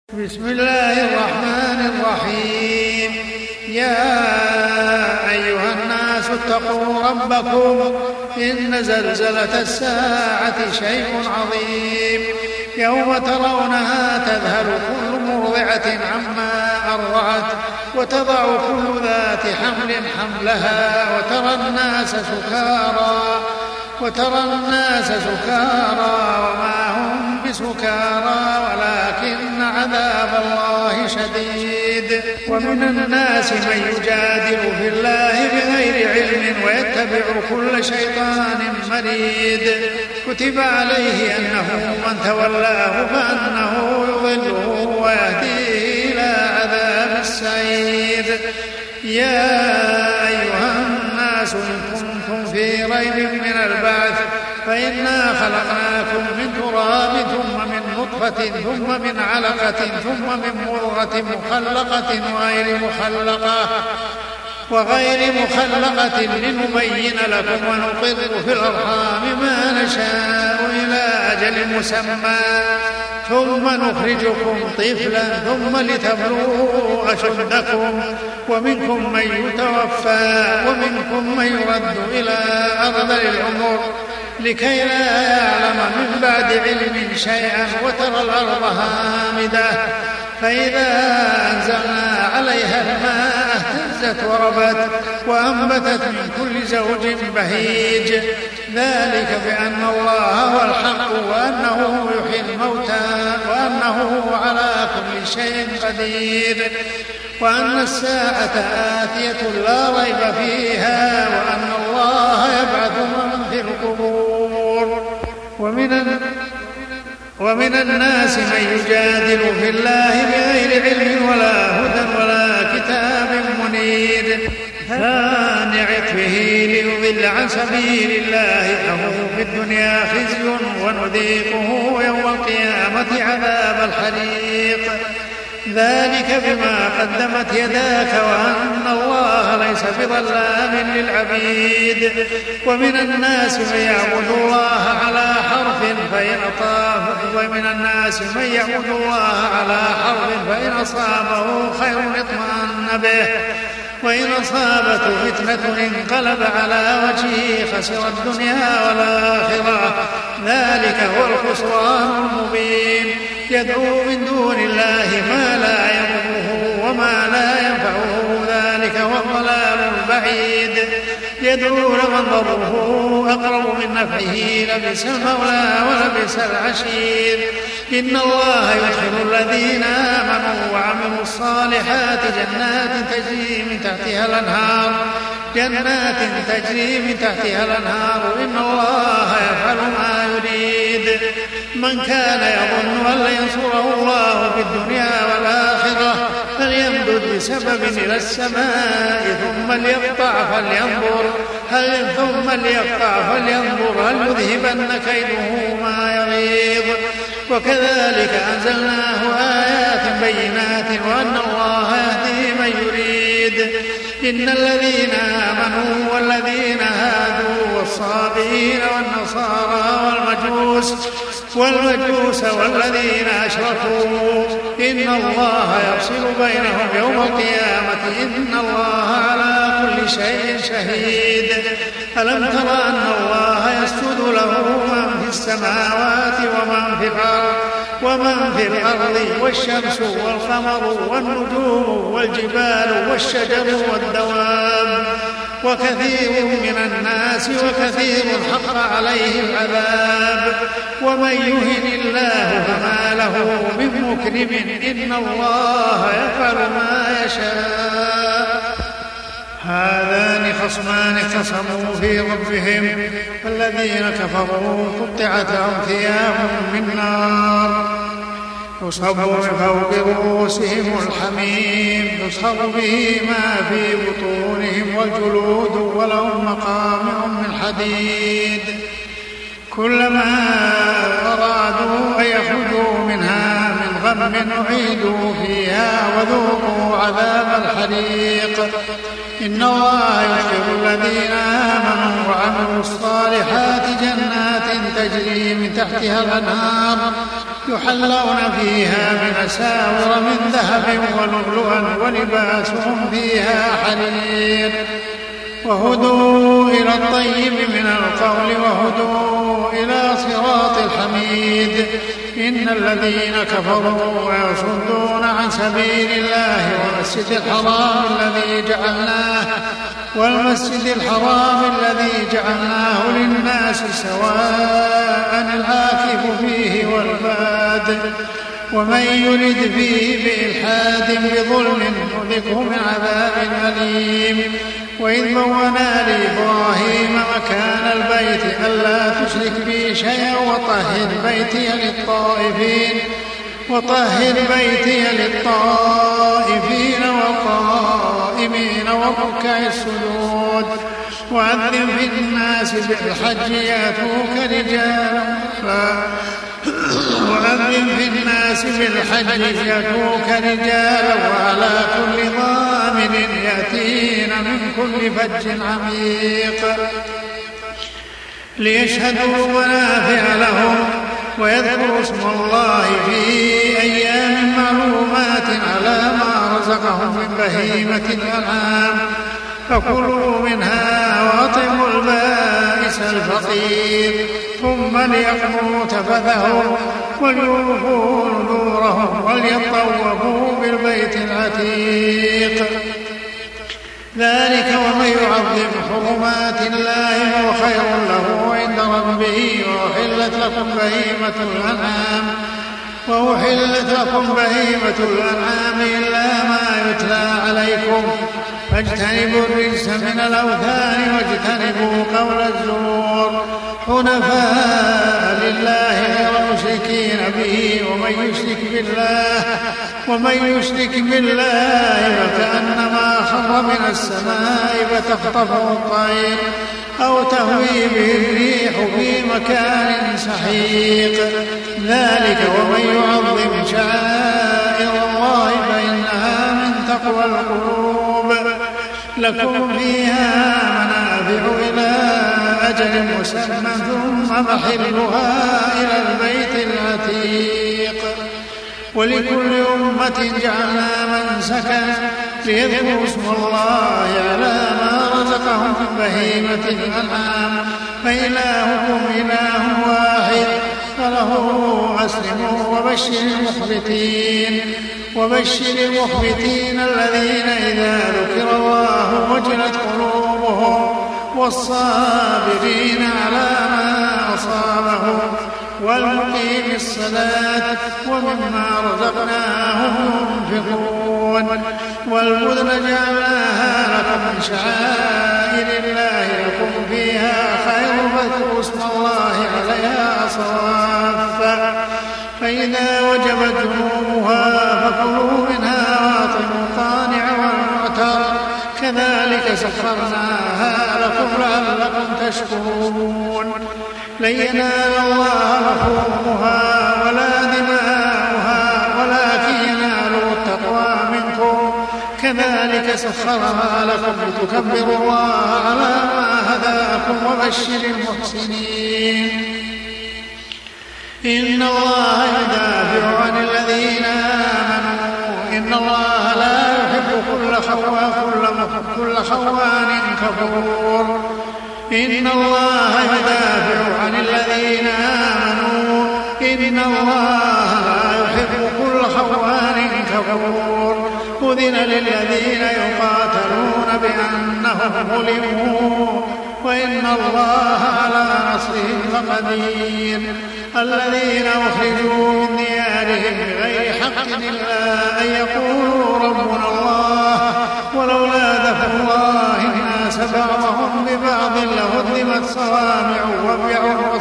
بسم الله الرحمن الرحيم. يا أيها الناس اتقوا ربكم إن زلزلة الساعة شيء عظيم يوم ترونها تذهل كل مرضعة عما أرضعت وتضع كل ذات حمل حملها وترى الناس سكارى وما هم بسكارى ولكن عذاب الله شديد. ومن الناس من يجادل في الله بغير علم ويتبع كل شيطان مريد كتب عليه أنه من تولاه فأنه يضله ويهديه إلى عذاب السعير. يا أيها الناس إن كنتم في ريب من البعث فإنا خلقناكم من تراب ثم من نطفة ثم من علقة ثم من مضغة مخلقة وغير مخلقة لنبين لكم ونقر في الأرحام ما نشاء إلى أجل مسمى ثم نخرجكم طفلا ثم لتبلغوا أشدكم ومنكم من يتوفى ومنكم من يرد إلى أرذل العمر لكي لا يعلم من بعد علم شيئا وترى الأرض هامدة فإذا أنزلنا عليها الماء اهتزت وربت وأنبتت من كل زوج بهيج ذلك بأن الله هو الحق وأنه يحيي الموتى وأنه على كل شيء قدير وأن الساعة آتية لا ريب فيها وأن الله يبعث من في القبور. ومن الناس من يجادل في الله بغير علم ولا هدى ولا كتاب منير ثاني عطفه ليضل عن سبيل الله له في الدنيا خزي ونذيقه يوم القيامة عذاب الحريق ذلك بما قدمت يداك وأن الله ليس بظلام للعبيد. ومن الناس من يعبد الله على حرف فإن أصابه خير اطمأن به وإن أصابته فتنة انقلب على وجهه خسر الدنيا والآخرة ذلك هو الخسران المبين. يدعو من دون الله ما لا يضره وما لا ينفعه ذلك هو الضلال البعيد. يدعو لمن ضره أقرب من نفعه لبئس المولى ولبئس العشير. إن الله يدخل الذين آمنوا وعملوا الصالحات جنات تجري من تحتها الأنهار إن الله يفعل ما يريد. من كان يظن أن لن ينصره الله في الدنيا والآخرة فليمدد بسبب إلى السماء ثم ليقطع فلينظر هل يذهبن كيده ما يغيظ. وكذلك أنزلناه آيات بينات وأن الله يهدي من يريد. إن الذين آمنوا والذين هادوا والصابئين والنصارى والمجوس والذين أشركوا إن الله يفصل بينهم يوم القيامة إن الله على كل شيء شهيد. ألم تر أن الله يسجد له من في السماوات ومن في الأرض والشمس والقمر والنجوم والجبال والشجر والدواب وكثير من الناس وكثير حق عليه العذاب ومن يهن الله فما له من مكرم إن الله يفعل ما يشاء. هذان خصمان اختصموا في ربهم فالذين كفروا قطعت لهم ثياب من نار يصب من فوق رؤوسهم الحميم يصهر به ما في بطونهم والجلود ولهم مقامع من حديد كلما أرادوا أن يخرجوا منها من غم أعيدوا فيها وذوقوا عذاب الحريق. إن الله يدخل الذين آمنوا وعملوا الصالحات جنات تجري من تحتها الأنهار يحلون فيها من أساور من ذهب ولؤلؤا ولباسهم فيها حرير. وهدوا إلى الطيب من القول وهدوا إلى صراط الحميد. إن الذين كفروا ويصدون عن سبيل الله والمسجد الحرام الذي جعلناه للناس سواء العاكف فيه والباد ومن يرد فيه بإلحاد بظلم نذقه من عذاب أليم. وإذ بوأنا لإبراهيم مكان البيت ألا تشرك بي شيئا وطهر بيتي للطائفين والقائمين والركع السجود. وأذن في الناس بالحج يأتوك رجالا وعلى كل ضامر يأتين من كل فج عميق ليشهدوا منافع لهم ويذكروا اسم الله في أيام معلومات على ما رزقهم من بهيمة الأنعام فكلوا منها وأطعموا البائس الفقير ثم ليقضوا تفثهم وليوفوا نذورهم وليطوفوا بالبيت العتيق. ذلك ومن يعظم حرمات الله فهو خير له عند ربه. وأحلت لكم بهيمة الأنعام إلا ما يتلى عليكم فاجتنبوا الرجس من الأوثان واجتنبوا قول الزور حنفاء لله غير مشركين به. ومن يشرك بالله فكأنما خر من السماء فتخطفه الطير أو تهوي به الريح في مكان سحيق. ذلك ومن يعظم شعائر الله فإنها من تقوى القلوب. لكم فيها منافع إلى أجل مسمى ثم محلها إلى البيت العتيق. ولكل أمة جعلنا منسكا ليذكروا اسم الله على ما رزقهم من بهيمة الأنعام فإلهكم إله واحد فله أسلموا. وبشر المخبتين الذين إذا ذكر الله وجلت قلوبهم والصابرين على ما أصابهم والمقيم الصلاة ومما رزقناهم ينفقون. والبدن جعلناها لكم من شعائر الله لكم فيها خير فاذكروا اسم الله عليها صافا فإذا وجبت جنوبها فكلوا منها وأطعموا القانع والمعتر كذلك سخرناها لكم لعلكم تشكرون. لن ينال الله لحومها ولا دماؤها ولكن يناله التقوى منكم كذلك سخرها لكم لتكبروا الله على ما هداكم. وبشر المحسنين. إن الله يدافع عن الذين آمنوا إن الله لا يحب كل خوان كفور. إن الله يدافع عن الذين آمنوا إن الله لا يحب كل خوان كفور. أذن للذين يقاتلون بأنهم ظلموا وإن الله على نصرهم لقدير. الذين أخرجوا من ديارهم بغير حق إلا أن يقولوا ربنا الله ولولا دفع الله الناس بعضهم ببعض لهدمت صوامع وبيع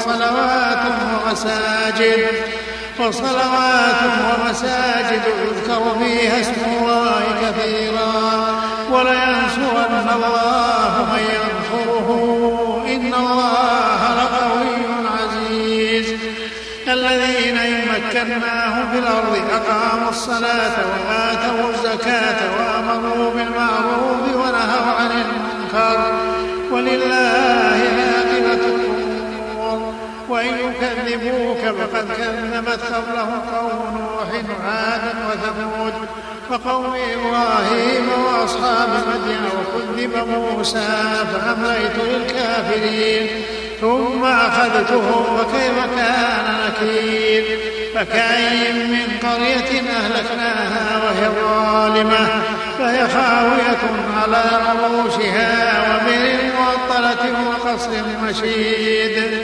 وصلوات ومساجد يذكر فيها اسم الله كثيرا ولينصرن الله من ينصره إن الله لقوي عزيز. الذين إن مكناهم في الأرض أقاموا الصلاة وآتوا الزكاة وأمروا بالمعروف ونهوا عن المنكر ولله عاقبة الأمور. وإن يكذبوك فقد كذبت قبلهم قوم نوح وعاد وثمود وقوم إبراهيم وأصحاب مدين وكذب موسى فأمليت للكافرين ثم أخذتهم وكيف كان نكير. فكأي من قرية أهلكناها وهي ظالمة فهي خاوية على عروشها وبئر معطلة وقصر مشيد.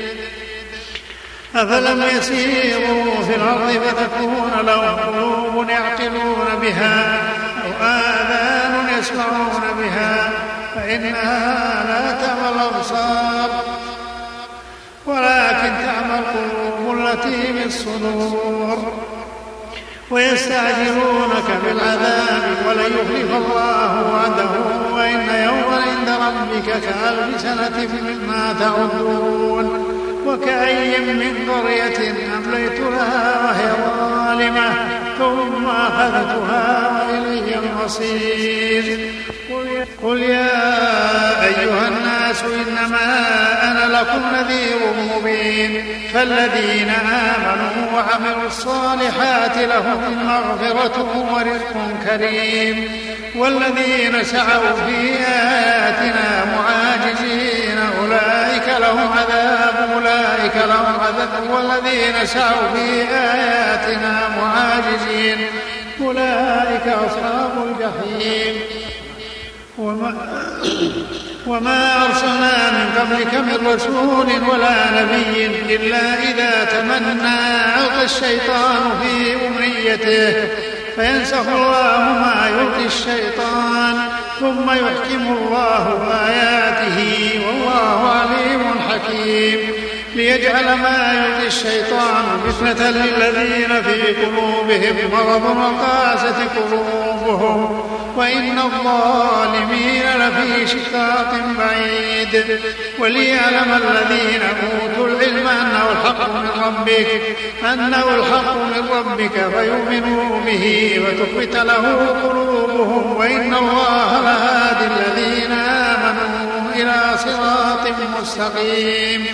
أفلم يسيروا في الأرض فتكون لهم قلوب يعقلون بها أو آذان يسمعون بها فإنها لا تعمى الأبصار ولكن تعمى القلوب التي في الصدور. ويستعجلونك بالعذاب ولن يخلف الله وعده وإن يوما عند ربك كألف سنة مما تعدون. وكأي من قرية أمليت لها وهي ظالمة ثم أخذتها وإلي المصير. قل يا أيها الناس إنما أنا لكم نذير مبين. فالذين آمنوا وعملوا الصالحات لهم مغفرة ورزق كريم والذين سعوا في آياتنا معاجزين أولئك لهم عذاب والذين سعوا في آياتنا معاجزين أولئك أصحاب الجحيم. وما أرسلنا من قبلك من رسول ولا نبي إلا إذا تمنى ألقى الشيطان في أمنيته فينسخ الله ما يلقي الشيطان ثم يحكم الله آياته والله عليم حكيم. ليجعل ما يلقي الشيطان فتنة للذين في قلوبهم مرض وقاسة قلوبهم وإن الظالمين لفي شقاق بعيد. وليعلم الذين أوتوا العلم أنه الحق من ربك فيؤمنوا به وتخبت له قلوبهم وإن الله لهادي الذين آمنوا إلى صراط مستقيم.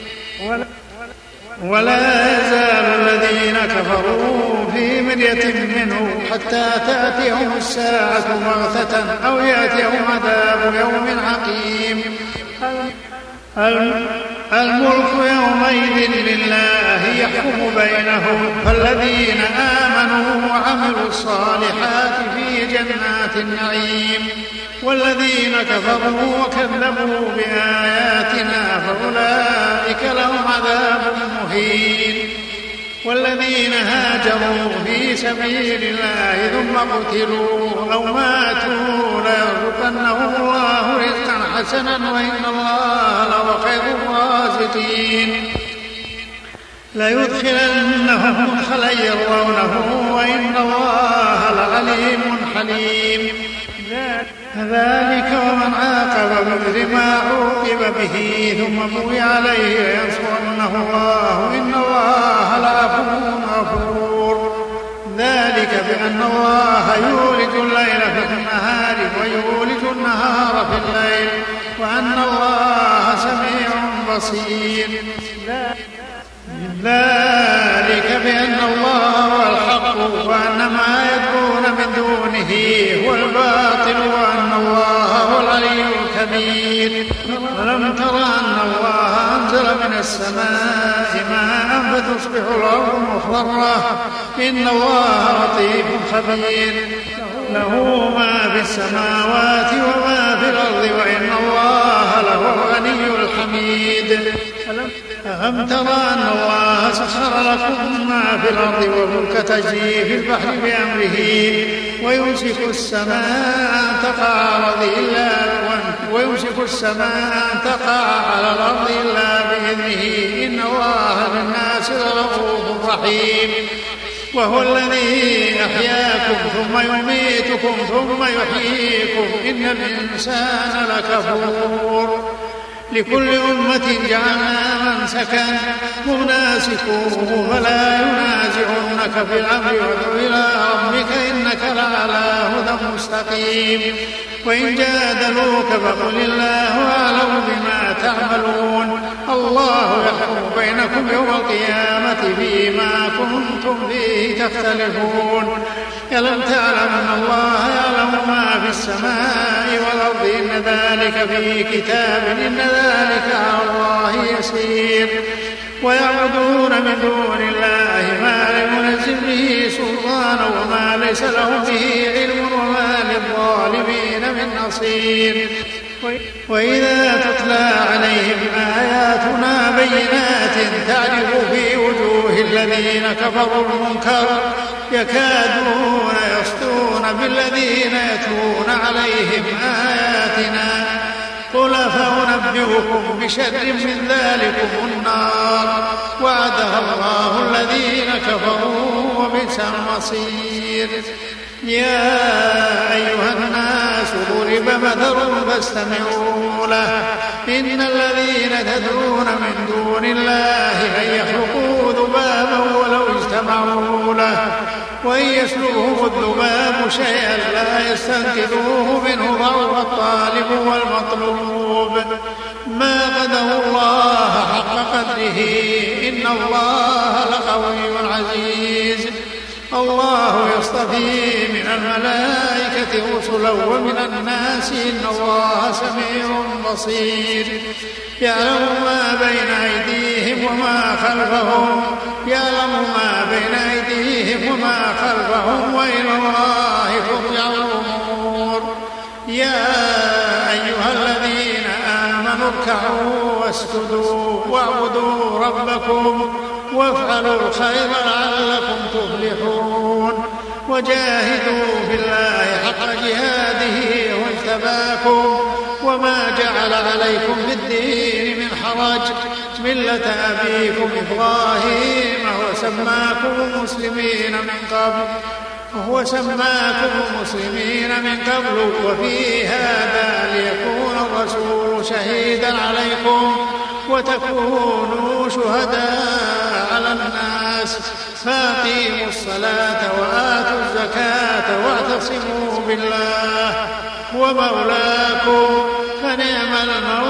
ولا يزال الذين كفروا في مرية منه حتى تأتيهم الساعة بغتة أو يأتيهم عذاب يوم عقيم. الملك يومئذ لله يحكم بينهم فالذين آمنوا وعملوا الصالحات في جنات النعيم والذين كفروا وكذبوا بآياتنا فأولئك لهم عذاب مهين. والذين هاجروا في سبيل الله ثم قتلوا أو ماتوا ليرزقنهم الله رزقا حسنا وإن الله لهو خير الرازقين. ليدخلنهم مدخلا يرضونه وإن الله لعليم حليم. ذلك ومن عاقب بمثل ما عوقب به ثم بغي عليه لينصرنه الله إن الله لعفو غفور. ذلك بأن الله يولج الليل في النهار ويولج النهار في الليل وأن الله سميع بصير. ذلك بأن الله هو الحق وأن ما يدعون من دونه هو الباطل وأن الله هو العلي الكبير. ولم تر أن الله أنزل من السماء ماء فتصبح الأرض مخضرة إن الله لطيف خبير. له ما في السماوات وما في الأرض وإن الله لهو الغني الحميد. ألم تر أن الله سخر لكم ما في الأرض والفلك تجري في البحر بأمره ويمسك السماء أن تقع على الأرض إلا بإذنه إن الله بالناس لرؤوف رحيم. وهو الذي أحياكم ثم يميتكم ثم يحييكم إن الإنسان لكفور. لكل أمة جعلنا منسكا هم ناسكوه فلا ينازعنك في الأمر وادع إلى ربك إنك لعلى هدى مستقيم وإن جادلوك فقل الله أعلم بما تعملون الله يحكم بينكم يوم القيامة فيما كنتم فيه تختلفون ألم تعلم أن الله يعلم ما في السماء والأرض إن ذلك في كتاب إن ذلك على الله يسير ويعبدون من دون الله ما لم ينزل به سلطانا وما ليس لهم به علم وما للظالمين من نصير وإذا تتلى عليهم آياتنا بينات تعرف في وجوه الذين كفروا المنكر يكادون يسطون بالذين يتلون عليهم آياتنا قل فأنبئكم بشر من ذلكم النار وعدها الله الذين كفروا وبئس المصير يا أيها الناس ضرب مثل فاستمعوا له إن الذين تدعون من دون الله لن يخلقوا ذبابا ولو اجتمعوا له وإن يسلبهم الذباب شيئا لا يستنقذوه منه ضعف الطالب والمطلوب ما قدروا الله حق قدره إن الله لقوي عزيز الله يصطفي من الملائكة رسلا ومن الناس إن الله سميع بصير يعلم ما بين أيديهم وما خلفهم وإلى الله ترجع الأمور يا أيها الذين آمنوا اركعوا واسجدوا واعبدوا ربكم وافعلوا الخير لعلكم تفلحون وجاهدوا في الله حق جهاده واجتباكم وما جعل عليكم في الدين من حرج ملة أبيكم إبراهيم وسماكم مسلمين من قبل وفي هذا ليكون الرسول شهيدا عليكم وتكونوا شهداء على الناس فأقيموا الصلاة وآتوا الزكاة واعتصموا بالله ومولاكم فنعم المولى